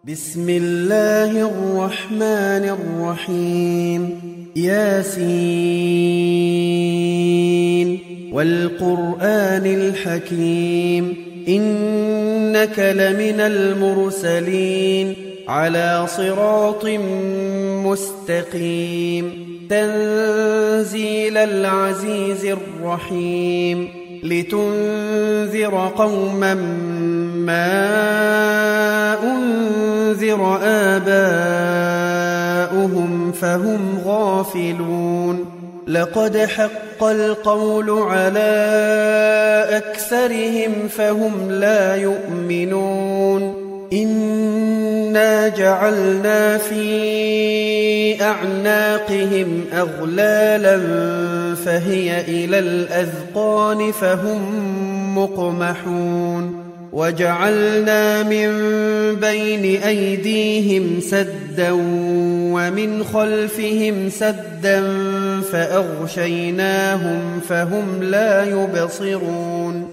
بسم الله الرحمن الرحيم ياسين والقرآن الحكيم إنك لمن المرسلين على صراط مستقيم تنزيل العزيز الرحيم لتنذر قوما ما أنذر آباؤهم فهم غافلون لقد حق القول على أكثرهم فهم لا يؤمنون إنا جعلنا في أعناقهم أغلالا فهي إلى الأذقان فهم مقمحون وجعلنا من بين أيديهم سدا ومن خلفهم سدا فأغشيناهم فهم لا يبصرون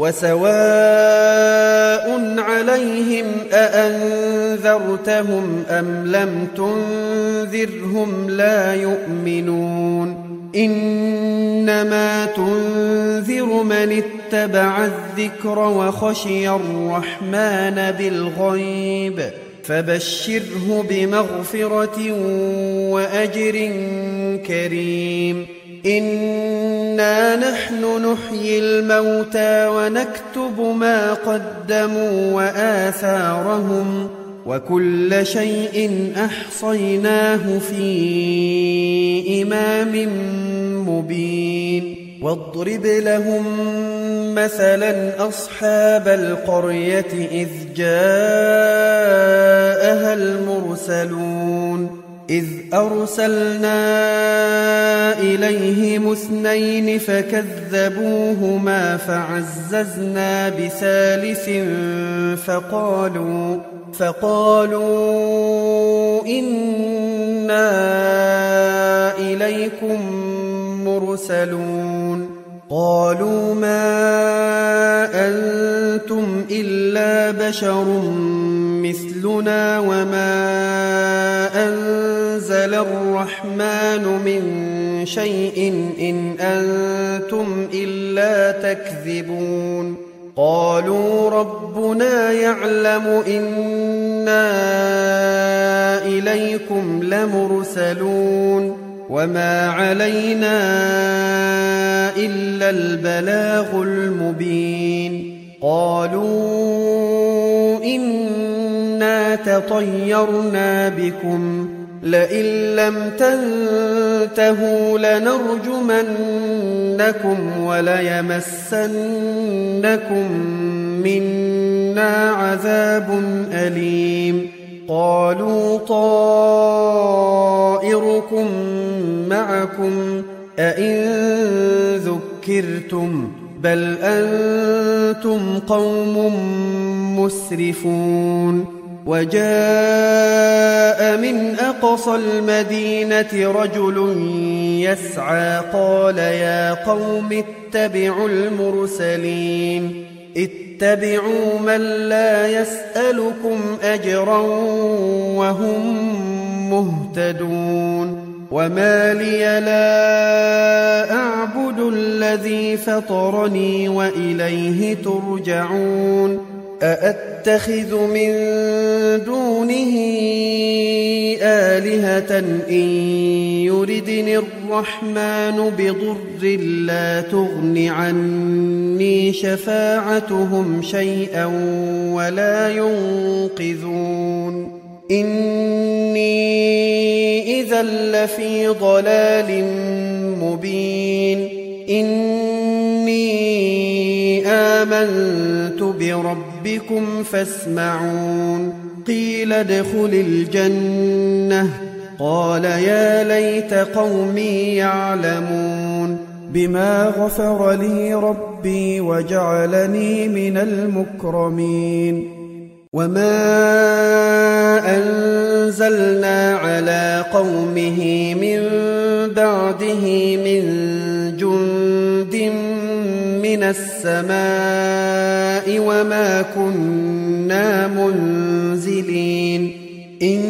وسواء عليهم أأنذرتهم أم لم تنذرهم لا يؤمنون إنما تنذر من اتبع الذكر وخشي الرحمن بالغيب فبشره بمغفرة وأجر كريم إنا نحن نحيي الموتى ونكتب ما قدموا وآثارهم وكل شيء أحصيناه في إمام مبين واضرب لهم مثلا أصحاب القرية إذ جاءها المرسلون إذ أرسلنا إليهم 2 فكذبوهما فعززنا بثالث فقالوا إنا إليكم مرسلون قالوا ما أنتم إلا بشر مثلنا وما أنزل الرحمن من شيء إن أنتم إلا تكذبون قالوا ربنا يعلم إنا إليكم لمرسلون وما علينا إلا البلاغ المبين قالوا إنا تطيرنا بكم لئن لم تنتهوا لنرجمنكم وليمسنكم منا عذاب أليم قالوا طائركم معكم أئن ذكرتم بل أنتم قوم مسرفون وجاء من أقصى المدينة رجل يسعى قال يا قوم اتبعوا المرسلين اتبعوا من لا يسألكم أجرا وهم مهتدون وما لي لا أعبد الذي فطرني وإليه ترجعون أأتخذ من دونه آلهة إن يردني الرحمن بضر لا تغن عني شفاعتهم شيئا ولا ينقذون إني إذا لفي ضلال مبين إني آمنت بربكم فاسمعون قيل ادخل الجنة قال يا ليت قومي يعلمون بما غفر لي ربي وجعلني من المكرمين وما أنزلنا على قومه من بعده من جند من السماء وما كنا منزلين إن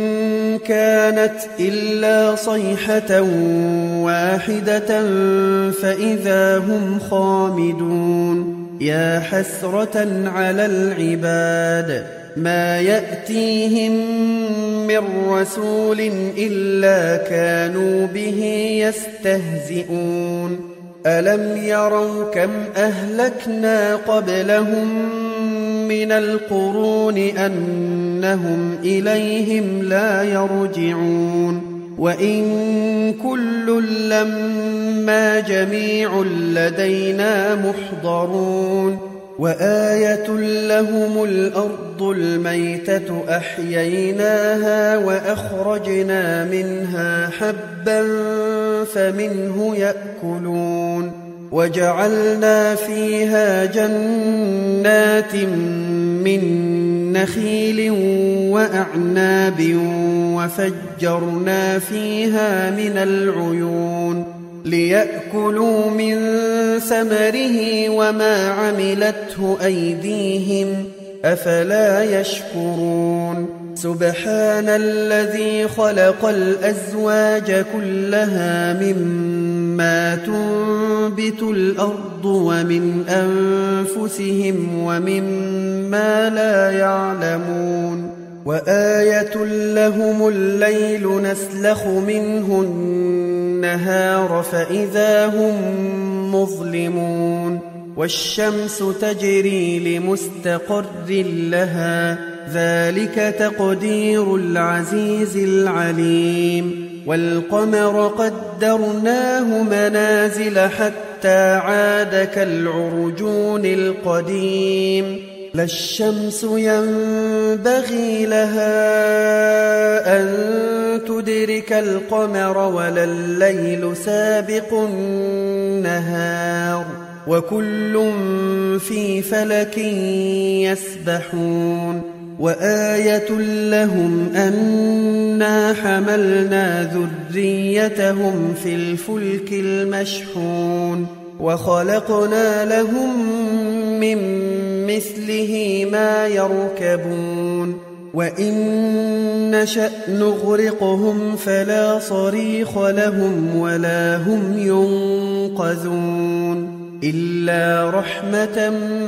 كانت إلا صيحة واحدة فإذا هم خامدون يا حسرة على العباد ما يأتيهم من رسول إلا كانوا به يستهزئون ألم يروا كم أهلكنا قبلهم من القرون أنهم إليهم لا يرجعون وإن كل لما جميع لدينا محضرون وآية لهم الأرض الميتة أحييناها وأخرجنا منها حبا فمنه يأكلون وجعلنا فيها جنات من نخيل وأعناب وفجرنا فيها من العيون ليأكلوا من ثمره وما عملته أيديهم أفلا يشكرون سبحان الذي خلق الأزواج كلها مما تنبت الأرض ومن أنفسهم ومما لا يعلمون وآية لهم الليل نسلخ منه النهار فإذا هم مظلمون والشمس تجري لمستقر لها ذلك تقدير العزيز العليم والقمر قدرناه منازل حتى عاد كالعرجون القديم لا الشمس ينبغي لها أن تدرك القمر ولا الليل سابق النهار وكل في فلك يسبحون وآية لهم أنا حملنا ذريتهم في الفلك المشحون وخلقنا لهم من مثله ما يركبون وإن نشأ نغرقهم فلا صريخ لهم ولا هم ينقذون إلا رحمة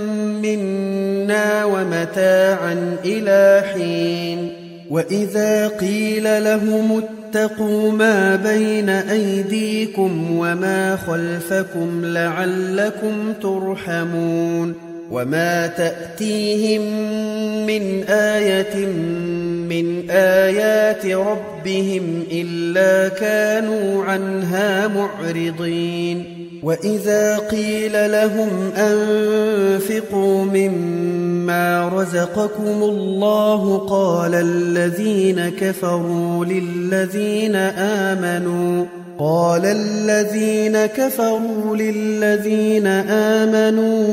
منا ومتاعا إلى حين وإذا قيل لهم اتقوا ما بين أيديكم وما خلفكم لعلكم ترحمون وما تأتيهم من آية من آيات ربهم إلا كانوا عنها معرضين وإذا قيل لهم أنفقوا مما رزقكم الله قال الذين كفروا للذين آمنوا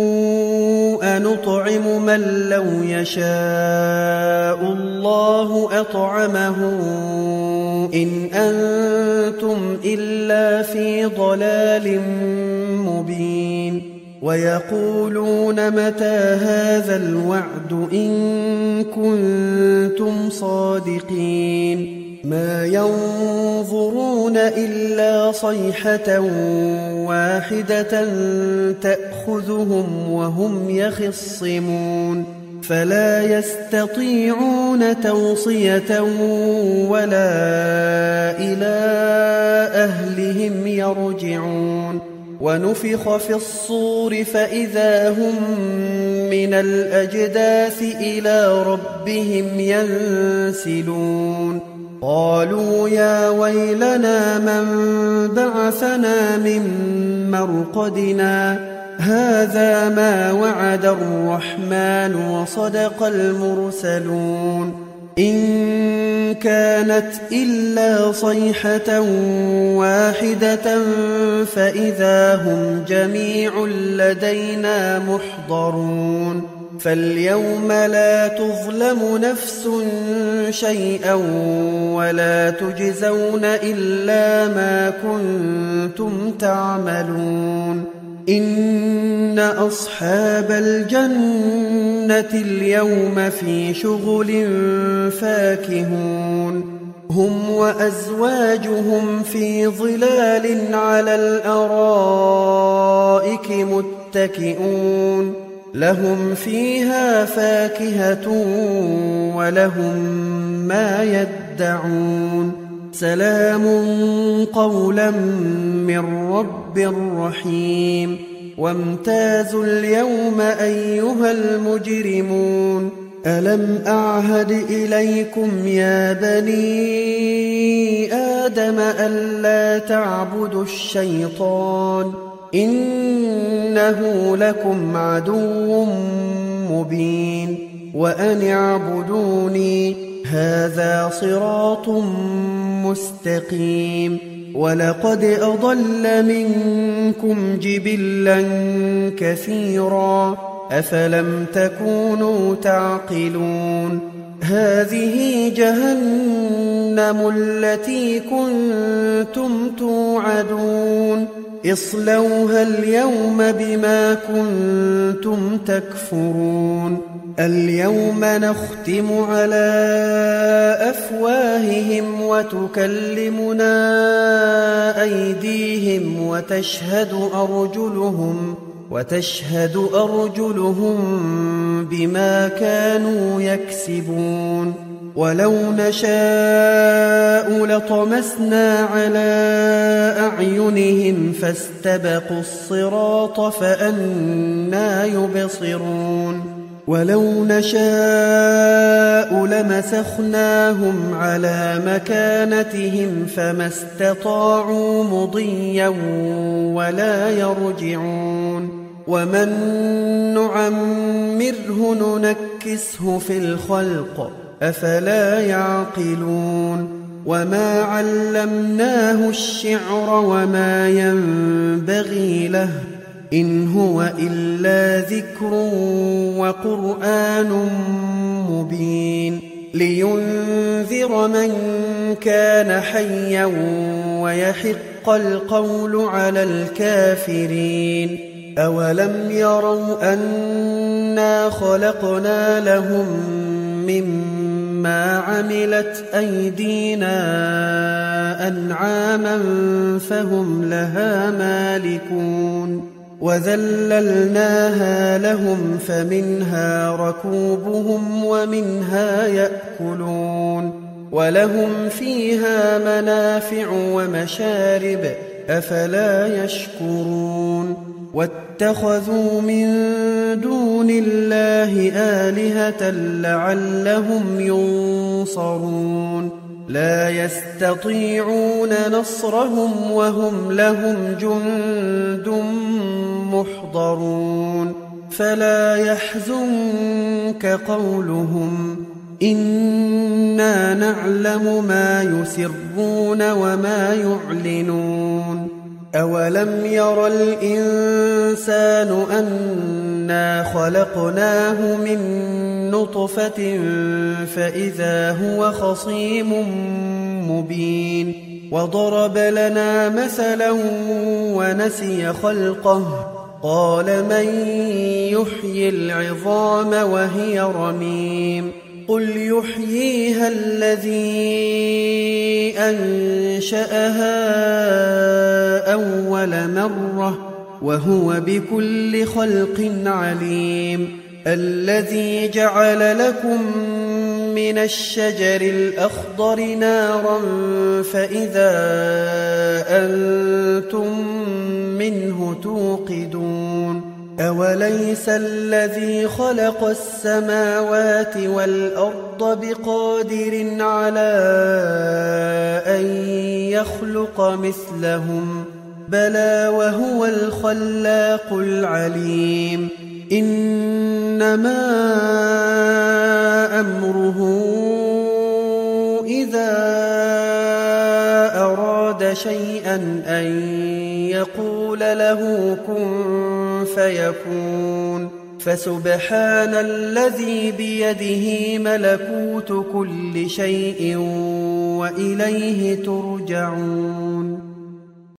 أنطعم من لو يشاء الله أطعمه إن أنتم إلا في ضلال مبين ويقولون متى هذا الوعد إن كنتم صادقين ما ينظرون إلا صيحة واحدة تأخذهم وهم يخصمون فلا يستطيعون توصية ولا إلى أهلهم يرجعون ونفخ في الصور فإذا هم من الأجداث إلى ربهم ينسلون قالوا يا ويلنا من بعثنا من مرقدنا هذا ما وعد الرحمن وصدق المرسلون إن كانت إلا صيحة واحدة فإذا هم جميع لدينا محضرون فاليوم لا تظلم نفس شيئا ولا تجزون إلا ما كنتم تعملون إن أصحاب الجنة اليوم في شغل فاكهون هم وأزواجهم في ظلال على الأرائك متكئون لهم فيها فاكهة ولهم ما يدعون سلام قولا من رب رحيم وامتازوا اليوم أيها المجرمون ألم أعهد إليكم يا بني آدم ألا تعبدوا الشيطان إنه لكم عدو مبين وأن اعبدوني هذا صراط مستقيم ولقد أضل منكم جبلا كثيرا أفلم تكونوا تعقلون هذه جهنم التي كنتم توعدون اصلوها اليوم بما كنتم تكفرون اليوم نختم على أفواههم وتكلمنا أيديهم وتشهد أرجلهم بما كانوا يكسبون ولو نشاء لطمسنا على أعينهم فاستبقوا الصراط فأنى يبصرون ولو نشاء لمسخناهم على مكانتهم فما استطاعوا مضيا ولا يرجعون ومن نعمره ننكسه في الخلق أفلا يعقلون وما علمناه الشعر وما ينبغي له إن هو إلا ذكر وقرآن مبين لينذر من كان حيا ويحق القول على الكافرين أولم يروا أنا خلقنا لهم مما عملت أيدينا أنعاما فهم لها مالكون وذللناها لهم فمنها ركوبهم ومنها يأكلون ولهم فيها منافع ومشارب أفلا يشكرون واتخذوا من دون الله آلهة لعلهم ينصرون لا يستطيعون نصرهم وهم لهم جند محضرون فلا يحزنك قولهم إنا نعلم ما يسرون وما يعلنون أولم ير الإنسان أنا خلقناه من نطفة فإذا هو خصيم مبين وضرب لنا مثلا ونسي خلقه قال من يحيي العظام وهي رميم قل يحييها الذي أنشأها أول مرة وهو بكل خلق عليم الذي جعل لكم من الشجر الأخضر نارا فإذا أنتم منه توقدون أوليس الذي خلق السماوات والأرض بقادر على أن يخلق مثلهم بلى وهو الخلاق العليم إنما أمره إذا أراد شيئا أن يقول له كن فيكون فسبحان الذي بيده ملكوت كل شيء وإليه ترجعون